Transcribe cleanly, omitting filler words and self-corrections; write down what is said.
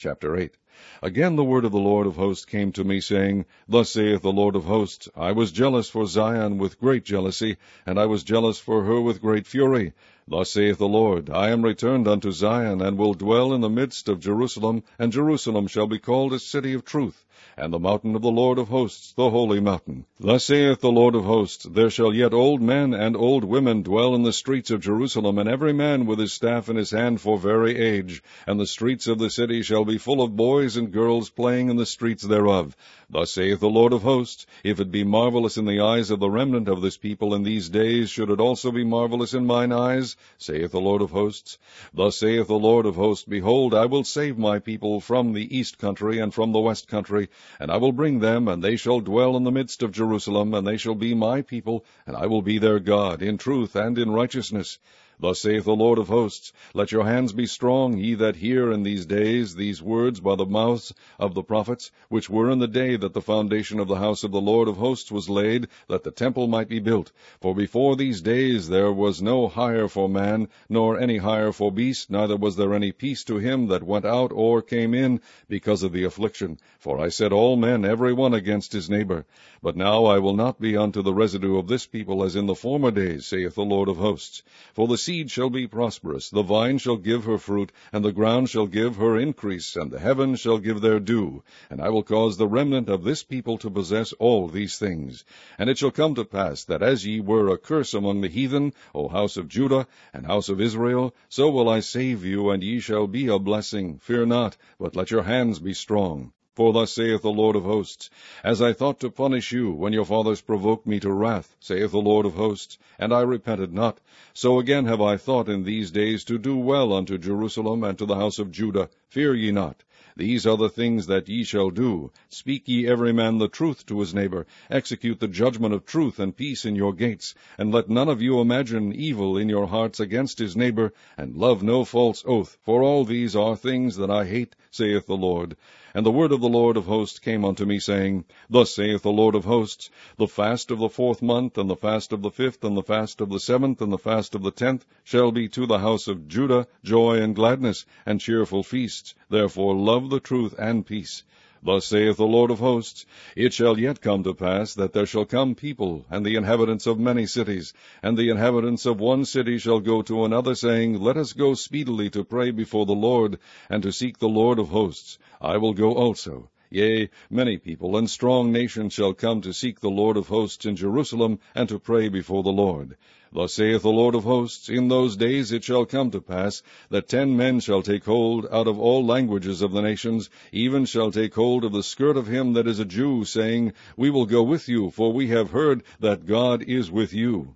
Chapter 8. Again the word of the Lord of hosts came to me, saying, Thus saith the Lord of hosts, I was jealous for Zion with great jealousy, and I was jealous for her with great fury. Thus saith the Lord, I am returned unto Zion, and will dwell in the midst of Jerusalem, and Jerusalem shall be called a city of truth, and the mountain of the Lord of hosts, the holy mountain. Thus saith the Lord of hosts, There shall yet old men and old women dwell in the streets of Jerusalem, and every man with his staff in his hand for very age, and the streets of the city shall be full of boys and girls playing in the streets thereof. Thus saith the Lord of hosts, If it be marvelous in the eyes of the remnant of this people in these days, should it also be marvelous in mine eyes, saith the Lord of hosts. Thus saith the Lord of hosts, Behold, I will save my people from the east country and from the west country, and I will bring them, and they shall dwell in the midst of Jerusalem, and they shall be my people, and I will be their God, in truth and in righteousness. Thus saith the Lord of hosts, Let your hands be strong, ye that hear in these days these words by the mouths of the prophets, which were in the day that the foundation of the house of the Lord of hosts was laid, that the temple might be built. For before these days there was no hire for man, nor any hire for beast, neither was there any peace to him that went out or came in, because of the affliction. For I set all men every one against his neighbor. But now I will not be unto the residue of this people as in the former days, saith the Lord of hosts. For the seed shall be prosperous, the vine shall give her fruit, and the ground shall give her increase, and the heavens shall give their dew. And I will cause the remnant of this people to possess all these things. And it shall come to pass, that as ye were a curse among the heathen, O house of Judah, and house of Israel, so will I save you, and ye shall be a blessing. Fear not, but let your hands be strong. For thus saith the Lord of hosts, As I thought to punish you, when your fathers provoked me to wrath, saith the Lord of hosts, and I repented not, so again have I thought in these days to do well unto Jerusalem and to the house of Judah. Fear ye not. These are the things that ye shall do. Speak ye every man the truth to his neighbor. Execute the judgment of truth and peace in your gates. And let none of you imagine evil in your hearts against his neighbor, and love no false oath. For all these are things that I hate, saith the Lord. And the word of the Lord of hosts came unto me, saying, Thus saith the Lord of hosts, The fast of the 4th month, and the fast of the 5th, and the fast of the 7th, and the fast of the 10th, shall be to the house of Judah joy and gladness, and cheerful feasts. Therefore love the truth and peace. Thus saith the Lord of hosts, It shall yet come to pass, that there shall come people, and the inhabitants of many cities, and the inhabitants of one city shall go to another, saying, Let us go speedily to pray before the Lord, and to seek the Lord of hosts. I will go also. Yea, many people and strong nations shall come to seek the Lord of hosts in Jerusalem, and to pray before the Lord. Thus saith the Lord of hosts, In those days it shall come to pass, that 10 men shall take hold out of all languages of the nations, even shall take hold of the skirt of him that is a Jew, saying, We will go with you, for we have heard that God is with you.